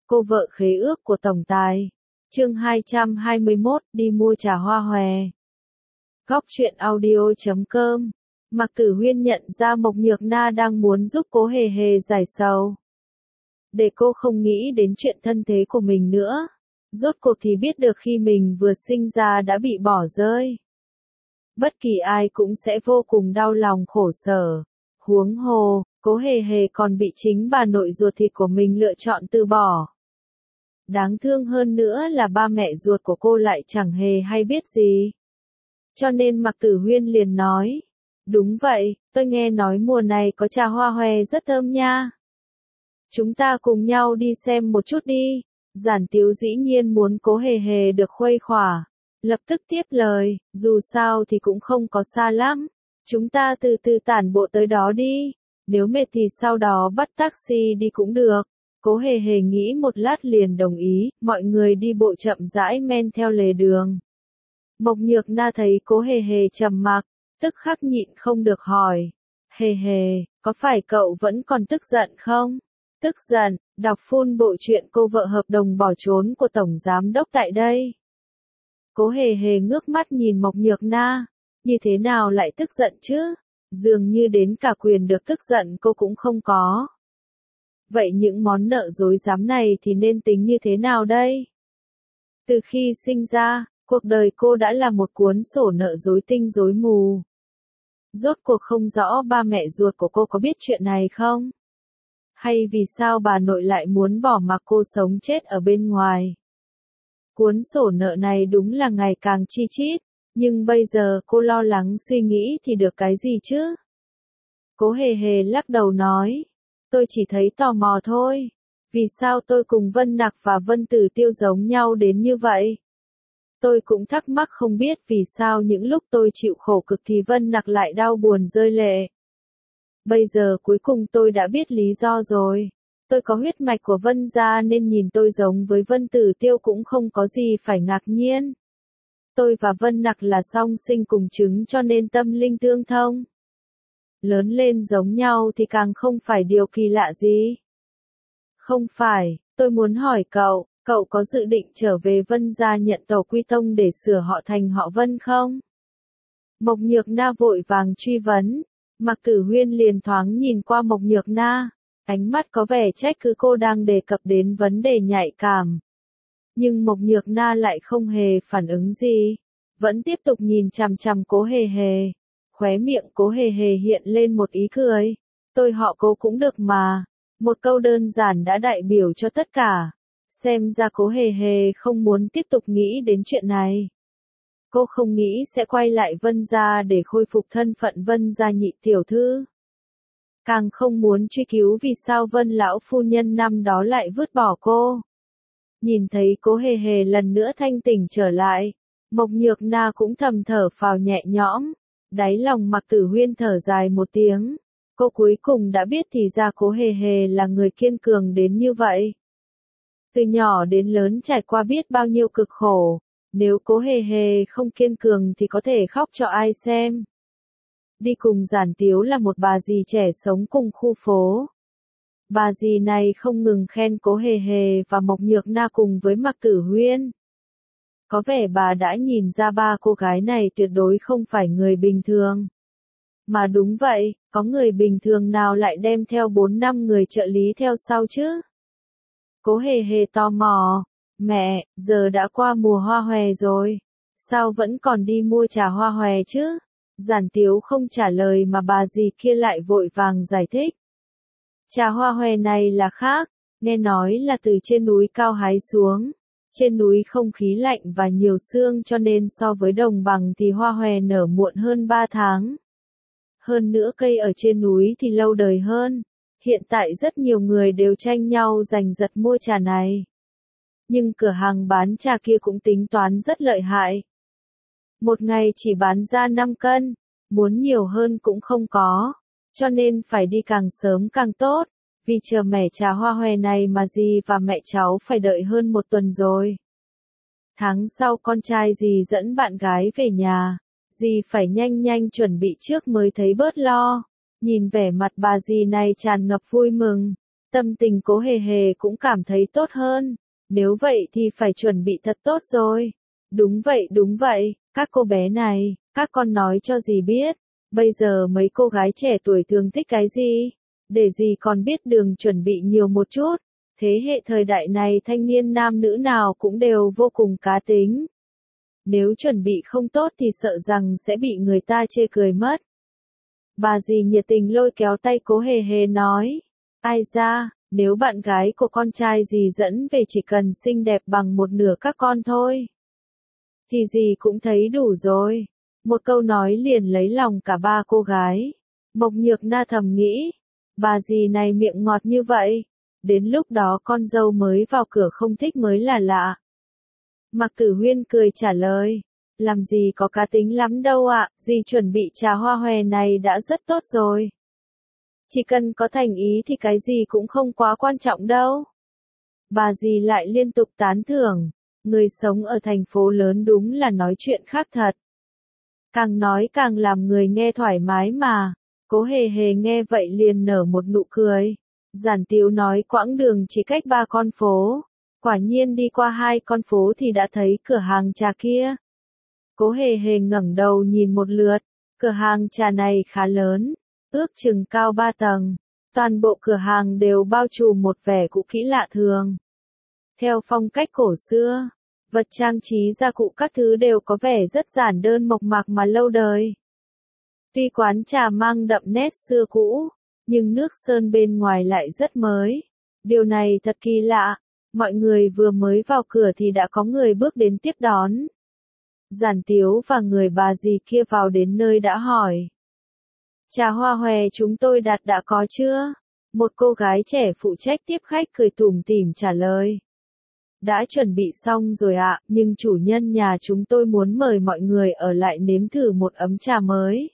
Cô vợ khế ước của tổng tài. Chương 221, đi mua trà hoa hòe. Góc truyện audio.com. Mạc Tử Huyên nhận ra Mộc Nhược Na đang muốn giúp Cố Hề Hề giải sầu. Để cô không nghĩ đến chuyện thân thế của mình nữa. Rốt cuộc thì biết được khi mình vừa sinh ra đã bị bỏ rơi. Bất kỳ ai cũng sẽ vô cùng đau lòng khổ sở. Huống hồ, Cố Hề Hề còn bị chính bà nội ruột thịt của mình lựa chọn từ bỏ. Đáng thương hơn nữa là ba mẹ ruột của cô lại chẳng hề hay biết gì. Cho nên Mạc Tử Huyên liền nói, đúng vậy, tôi nghe nói mùa này có trà hoa hòe rất thơm nha. Chúng ta cùng nhau đi xem một chút đi. Giản Tiếu dĩ nhiên muốn Cố Hề Hề được khuây khỏa. Lập tức tiếp lời, dù sao thì cũng không có xa lắm. Chúng ta từ từ tản bộ tới đó đi. Nếu mệt thì sau đó bắt taxi đi cũng được. Cố Hề Hề nghĩ một lát liền đồng ý, mọi người đi bộ chậm rãi men theo lề đường. Mộc Nhược Na thấy Cố Hề Hề trầm mặc, tức khắc nhịn không được hỏi. Hề Hề, có phải cậu vẫn còn tức giận không? Tức giận, đọc full bộ truyện cô vợ hợp đồng bỏ trốn của Tổng Giám Đốc tại đây. Cố Hề Hề ngước mắt nhìn Mộc Nhược Na, như thế nào lại tức giận chứ? Dường như đến cả quyền được tức giận cô cũng không có. Vậy những món nợ dối dám này thì nên tính như thế nào đây? Từ khi sinh ra, cuộc đời cô đã là một cuốn sổ nợ rối tinh rối mù. Rốt cuộc không rõ ba mẹ ruột của cô có biết chuyện này không? Hay vì sao bà nội lại muốn bỏ mặc cô sống chết ở bên ngoài? Cuốn sổ nợ này đúng là ngày càng chi chít, nhưng bây giờ cô lo lắng suy nghĩ thì được cái gì chứ? Cố Hề Hề lắc đầu nói, tôi chỉ thấy tò mò thôi. Vì sao tôi cùng Vân Nặc và Vân Tử Tiêu giống nhau đến như vậy? Tôi cũng thắc mắc không biết vì sao những lúc tôi chịu khổ cực thì Vân Nặc lại đau buồn rơi lệ. Bây giờ cuối cùng tôi đã biết lý do rồi. Tôi có huyết mạch của Vân gia nên nhìn tôi giống với Vân Tử Tiêu cũng không có gì phải ngạc nhiên. Tôi và Vân Nặc là song sinh cùng trứng cho nên tâm linh tương thông. Lớn lên giống nhau thì càng không phải điều kỳ lạ gì. Không phải, tôi muốn hỏi cậu, cậu có dự định trở về Vân gia nhận tổ quy tông để sửa họ thành họ Vân không? Mộc Nhược Na vội vàng truy vấn. Mạc Tử Huyên liền thoáng nhìn qua Mộc Nhược Na, ánh mắt có vẻ trách cứ cô đang đề cập đến vấn đề nhạy cảm. Nhưng Mộc Nhược Na lại không hề phản ứng gì, vẫn tiếp tục nhìn chằm chằm Cố Hề Hề. Khóe miệng Cố Hề Hề hiện lên một ý cười. Tôi họ Cố cũng được mà. Một câu đơn giản đã đại biểu cho tất cả. Xem ra Cố Hề Hề không muốn tiếp tục nghĩ đến chuyện này. Cô không nghĩ sẽ quay lại Vân gia để khôi phục thân phận Vân gia nhị tiểu thư. Càng không muốn truy cứu vì sao Vân lão phu nhân năm đó lại vứt bỏ cô. Nhìn thấy Cố Hề Hề lần nữa thanh tỉnh trở lại, Mộc Nhược Na cũng thầm thở phào nhẹ nhõm. Đáy lòng Mạc Tử Huyên thở dài một tiếng. Cô cuối cùng đã biết thì ra Cố Hề Hề là người kiên cường đến như vậy. Từ nhỏ đến lớn trải qua biết bao nhiêu cực khổ. Nếu Cố Hề Hề không kiên cường thì có thể khóc cho ai xem. Đi cùng Giản Tiếu là một bà dì trẻ sống cùng khu phố. Bà dì này không ngừng khen Cố Hề Hề và Mộc Nhược Na cùng với Mạc Tử Huyên. Có vẻ bà đã nhìn ra ba cô gái này tuyệt đối không phải người bình thường. Mà đúng vậy, có người bình thường nào lại đem theo 4-5 người trợ lý theo sau chứ? Cố Hề Hề tò mò. Mẹ, giờ đã qua mùa hoa hòe rồi. Sao vẫn còn đi mua trà hoa hòe chứ? Giản Tiếu không trả lời mà bà dì kia lại vội vàng giải thích. Trà hoa hòe này là khác, nghe nói là từ trên núi cao hái xuống. Trên núi không khí lạnh và nhiều sương cho nên so với đồng bằng thì hoa hòe nở muộn hơn 3 tháng. Hơn nữa cây ở trên núi thì lâu đời hơn. Hiện tại rất nhiều người đều tranh nhau giành giật mua trà này. Nhưng cửa hàng bán trà kia cũng tính toán rất lợi hại. Một ngày chỉ bán ra 5 cân, muốn nhiều hơn cũng không có, cho nên phải đi càng sớm càng tốt, vì chờ mẻ trà hoa hòe này mà dì và mẹ cháu phải đợi hơn 1 tuần rồi. Tháng sau con trai dì dẫn bạn gái về nhà, dì phải nhanh nhanh chuẩn bị trước mới thấy bớt lo. Nhìn vẻ mặt bà dì này tràn ngập vui mừng, Tâm tình Cố Hề Hề cũng cảm thấy tốt hơn. Nếu vậy thì phải chuẩn bị thật tốt rồi. Đúng vậy, các cô bé này, các con nói cho dì biết. Bây giờ mấy cô gái trẻ tuổi thường thích cái gì? Để dì còn biết đường chuẩn bị nhiều một chút. Thế hệ thời đại này thanh niên nam nữ nào cũng đều vô cùng cá tính. Nếu chuẩn bị không tốt thì sợ rằng sẽ bị người ta chê cười mất. Bà dì nhiệt tình lôi kéo tay Cố Hề Hề nói. Ai ra, nếu bạn gái của con trai dì dẫn về chỉ cần xinh đẹp bằng một nửa các con thôi. Thì dì cũng thấy đủ rồi. Một câu nói liền lấy lòng cả ba cô gái. Mộc Nhược Na thầm nghĩ. Bà dì này miệng ngọt như vậy. Đến lúc đó con dâu mới vào cửa không thích mới là lạ. Mạc Tử Huyên cười trả lời. Làm gì có cá tính lắm đâu ạ, dì chuẩn bị trà hoa hòe này đã rất tốt rồi. Chỉ cần có thành ý thì cái gì cũng không quá quan trọng đâu. Bà dì lại liên tục tán thưởng. Người sống ở thành phố lớn đúng là nói chuyện khác thật. Càng nói càng làm người nghe thoải mái mà. Cố Hề Hề nghe vậy liền nở một nụ cười. Giản Tiếu nói quãng đường chỉ cách 3 con phố. Quả nhiên đi qua 2 con phố thì đã thấy cửa hàng trà kia. Cố Hề Hề ngẩng đầu nhìn một lượt. Cửa hàng trà này khá lớn. Ước chừng cao 3 tầng. Toàn bộ cửa hàng đều bao trùm một vẻ cũ kỹ lạ thường. Theo phong cách cổ xưa. Vật trang trí gia cụ các thứ đều có vẻ rất giản đơn mộc mạc mà lâu đời. Tuy quán trà mang đậm nét xưa cũ, nhưng nước sơn bên ngoài lại rất mới. Điều này thật kỳ lạ, mọi người vừa mới vào cửa thì đã có người bước đến tiếp đón. Giản Tiếu và người bà dì kia vào đến nơi đã hỏi. Trà hoa hòe chúng tôi đặt đã có chưa? Một cô gái trẻ phụ trách tiếp khách cười tủm tỉm trả lời. Đã chuẩn bị xong rồi ạ, nhưng chủ nhân nhà chúng tôi muốn mời mọi người ở lại nếm thử một ấm trà mới.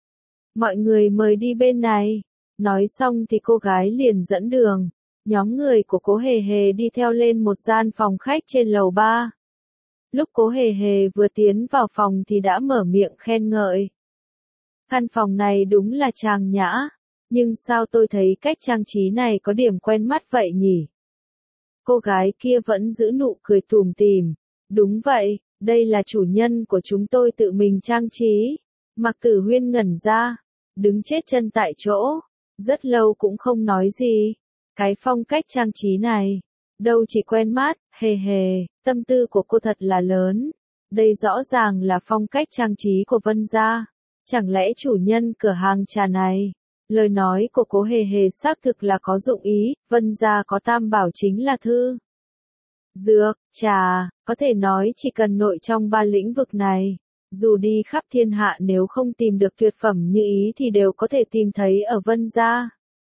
Mọi người mời đi bên này. Nói xong thì cô gái liền dẫn đường. Nhóm người của Cố Hề Hề đi theo lên một gian phòng khách trên lầu 3. Lúc Cố Hề Hề vừa tiến vào phòng thì đã mở miệng khen ngợi. Căn phòng này đúng là trang nhã, nhưng sao tôi thấy cách trang trí này có điểm quen mắt vậy nhỉ? Cô gái kia vẫn giữ nụ cười tủm tỉm. Đúng vậy, đây là chủ nhân của chúng tôi tự mình trang trí. Mạc Tử Huyên ngẩn ra, đứng chết chân tại chỗ, rất lâu cũng không nói gì. Cái phong cách trang trí này, đâu chỉ quen mắt, hề hề, tâm tư của cô thật là lớn. Đây rõ ràng là phong cách trang trí của Vân gia. Chẳng lẽ chủ nhân cửa hàng trà này? Lời nói của Cố Hề Hề xác thực là có dụng ý, Vân gia có tam bảo chính là thư, dược, trà, có thể nói chỉ cần nội trong 3 lĩnh vực này. Dù đi khắp thiên hạ nếu không tìm được tuyệt phẩm như ý thì đều có thể tìm thấy ở Vân gia.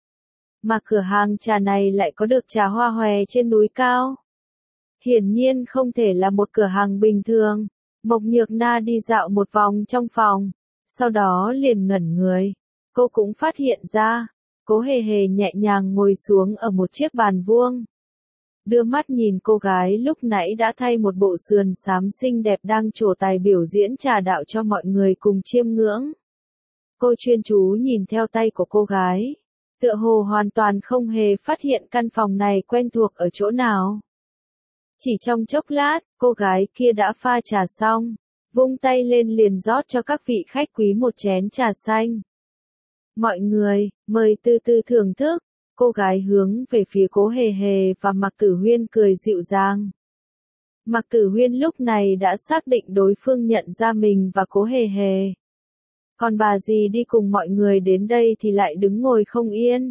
Mà cửa hàng trà này lại có được trà hoa hòe trên núi cao. Hiển nhiên không thể là một cửa hàng bình thường. Mộc Nhược Na đi dạo một vòng trong phòng, sau đó liền ngẩn người. Cô cũng phát hiện ra, Cố Hề Hề nhẹ nhàng ngồi xuống ở một chiếc bàn vuông. Đưa mắt nhìn cô gái lúc nãy đã thay một bộ sườn xám xinh đẹp đang trổ tài biểu diễn trà đạo cho mọi người cùng chiêm ngưỡng. Cô chuyên chú nhìn theo tay của cô gái. Tựa hồ hoàn toàn không hề phát hiện căn phòng này quen thuộc ở chỗ nào. Chỉ trong chốc lát, cô gái kia đã pha trà xong, vung tay lên liền rót cho các vị khách quý một chén trà xanh. Mọi người, mời từ từ thưởng thức. Cô gái hướng về phía Cố Hề Hề và Mạc Tử Huyên cười dịu dàng. Mạc Tử Huyên lúc này đã xác định đối phương nhận ra mình và Cố Hề Hề. Còn bà dì đi cùng mọi người đến đây thì lại đứng ngồi không yên.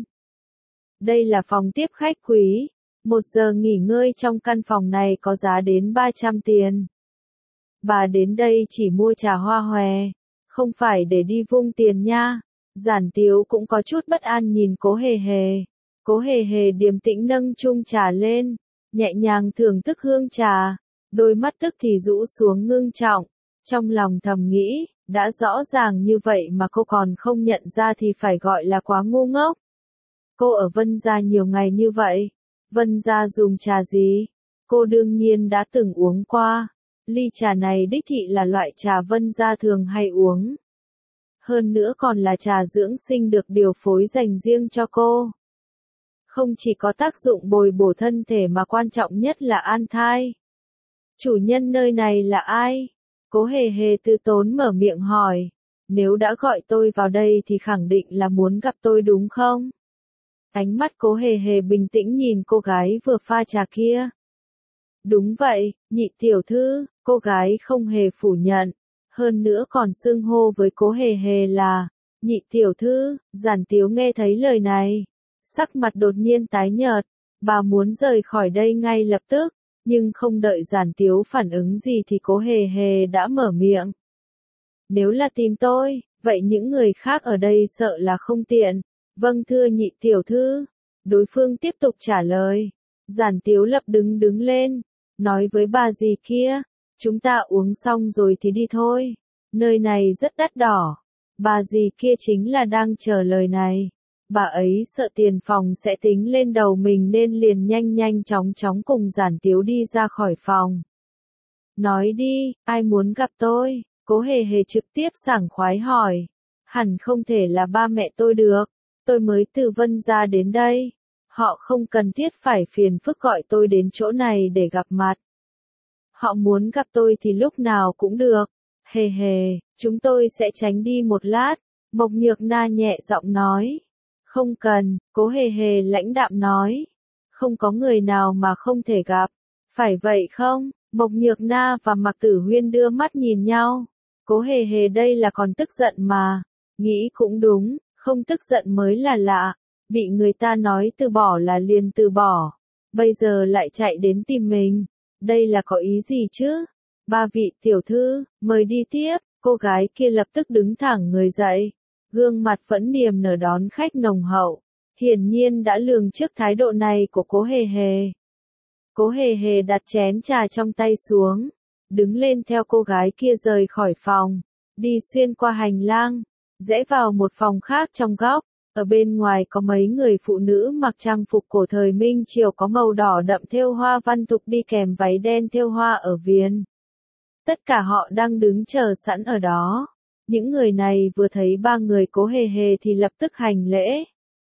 Đây là phòng tiếp khách quý. 1 giờ nghỉ ngơi trong căn phòng này có giá đến 300 tiền. Bà đến đây chỉ mua trà hoa hòe, không phải để đi vung tiền nha. Giản Tiếu cũng có chút bất an nhìn Cố Hề Hề. Cố Hề Hề điềm tĩnh nâng chung trà lên, nhẹ nhàng thưởng thức hương trà, đôi mắt tức thì rũ xuống ngưng trọng, trong lòng thầm nghĩ, đã rõ ràng như vậy mà cô còn không nhận ra thì phải gọi là quá ngu ngốc. Cô ở Vân gia nhiều ngày như vậy, Vân gia dùng trà gì? Cô đương nhiên đã từng uống qua, ly trà này đích thị là loại trà Vân gia thường hay uống. Hơn nữa còn là trà dưỡng sinh được điều phối dành riêng cho cô. không chỉ có tác dụng bồi bổ thân thể mà quan trọng nhất là an thai. Chủ nhân nơi này là ai? Cố Hề Hề từ tốn mở miệng hỏi. Nếu đã gọi tôi vào đây thì khẳng định là muốn gặp tôi đúng không? Ánh mắt Cố Hề Hề bình tĩnh nhìn cô gái vừa pha trà kia. Đúng vậy, nhị tiểu thư, cô gái không hề phủ nhận. Hơn nữa còn xưng hô với Cố Hề Hề là nhị tiểu thư. Giản Tiếu nghe thấy lời này, sắc mặt đột nhiên tái nhợt. Bà muốn rời khỏi đây ngay lập tức, nhưng không đợi Giản Tiếu phản ứng gì thì Cố Hề Hề đã mở miệng. Nếu là tìm tôi, vậy những người khác ở đây sợ là không tiện. Vâng thưa nhị tiểu thư. Đối phương tiếp tục trả lời. Giản Tiếu lập đứng lên, nói với bà dì kia, chúng ta uống xong rồi thì đi thôi. Nơi này rất đắt đỏ. Bà dì kia chính là đang chờ lời này. Bà ấy sợ tiền phòng sẽ tính lên đầu mình nên liền nhanh chóng cùng Giản Tiếu đi ra khỏi phòng. Nói đi, ai muốn gặp tôi? Cố Hề Hề trực tiếp sảng khoái hỏi. Hẳn không thể là ba mẹ tôi được. Tôi mới từ Vân gia đến đây. Họ không cần thiết phải phiền phức gọi tôi đến chỗ này để gặp mặt. Họ muốn gặp tôi thì lúc nào cũng được. Hề Hề, chúng tôi sẽ tránh đi một lát. Mộc Nhược Na nhẹ giọng nói. Không cần, Cố Hề Hề lãnh đạm nói. Không có người nào mà không thể gặp. Phải vậy không? Mộc Nhược Na và Mạc Tử Huyên đưa mắt nhìn nhau. Cố Hề Hề đây là còn tức giận mà. Nghĩ cũng đúng, không tức giận mới là lạ. Bị người ta nói từ bỏ là liền từ bỏ. Bây giờ lại chạy đến tìm mình. Đây là có ý gì chứ? Ba vị tiểu thư, mời đi tiếp. Cô gái kia lập tức đứng thẳng người dậy. Gương mặt vẫn niềm nở đón khách nồng hậu. Hiển nhiên đã lường trước thái độ này của Cố Hề Hề. Cố Hề Hề đặt chén trà trong tay xuống. Đứng lên theo cô gái kia rời khỏi phòng. Đi xuyên qua hành lang. Rẽ vào một phòng khác trong góc. Ở bên ngoài có mấy người phụ nữ mặc trang phục cổ thời Minh Triều có màu đỏ đậm thêu hoa văn tục đi kèm váy đen thêu hoa ở viền. Tất cả họ đang đứng chờ sẵn ở đó. Những người này vừa thấy ba người Cố Hề Hề thì lập tức hành lễ.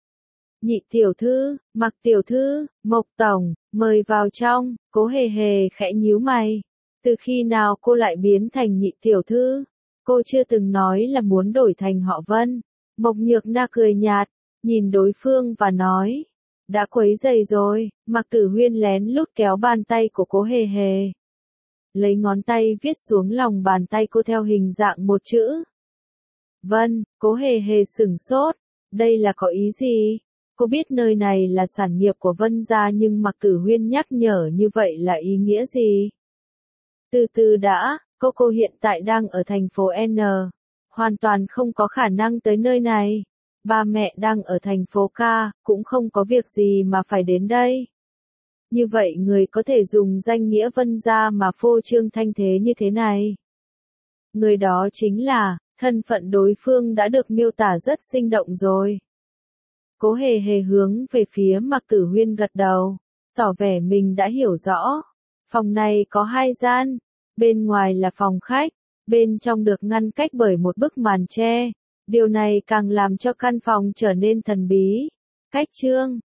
Nhị tiểu thư, Mạc tiểu thư, Mộc tổng, mời vào trong. Cố Hề Hề khẽ nhíu mày. Từ khi nào cô lại biến thành nhị tiểu thư? Cô chưa từng nói là muốn đổi thành họ Vân. Mộc Nhược Na cười nhạt, nhìn đối phương và nói. Đã quấy rầy rồi. Mạc Tử Huyên lén lút kéo bàn tay của Cố Hề Hề. Lấy ngón tay viết xuống lòng bàn tay cô theo hình dạng một chữ. Vân. Cố Hề Hề sửng sốt. Đây là có ý gì? Cô biết nơi này là sản nghiệp của Vân gia nhưng Mạc Tử Huyên nhắc nhở như vậy là ý nghĩa gì? Từ từ đã, cô hiện tại đang ở thành phố N. Hoàn toàn không có khả năng tới nơi này. Ba mẹ đang ở thành phố K, cũng không có việc gì mà phải đến đây. Như vậy người có thể dùng danh nghĩa Vân gia mà phô trương thanh thế như thế này. Người đó chính là, thân phận đối phương đã được miêu tả rất sinh động rồi. Cố Hề Hề hướng về phía Mạc Tử Huyên gật đầu, tỏ vẻ mình đã hiểu rõ. Phòng này có 2 gian, bên ngoài là phòng khách, bên trong được ngăn cách bởi một bức màn tre. Điều này càng làm cho căn phòng trở nên thần bí. Cách chương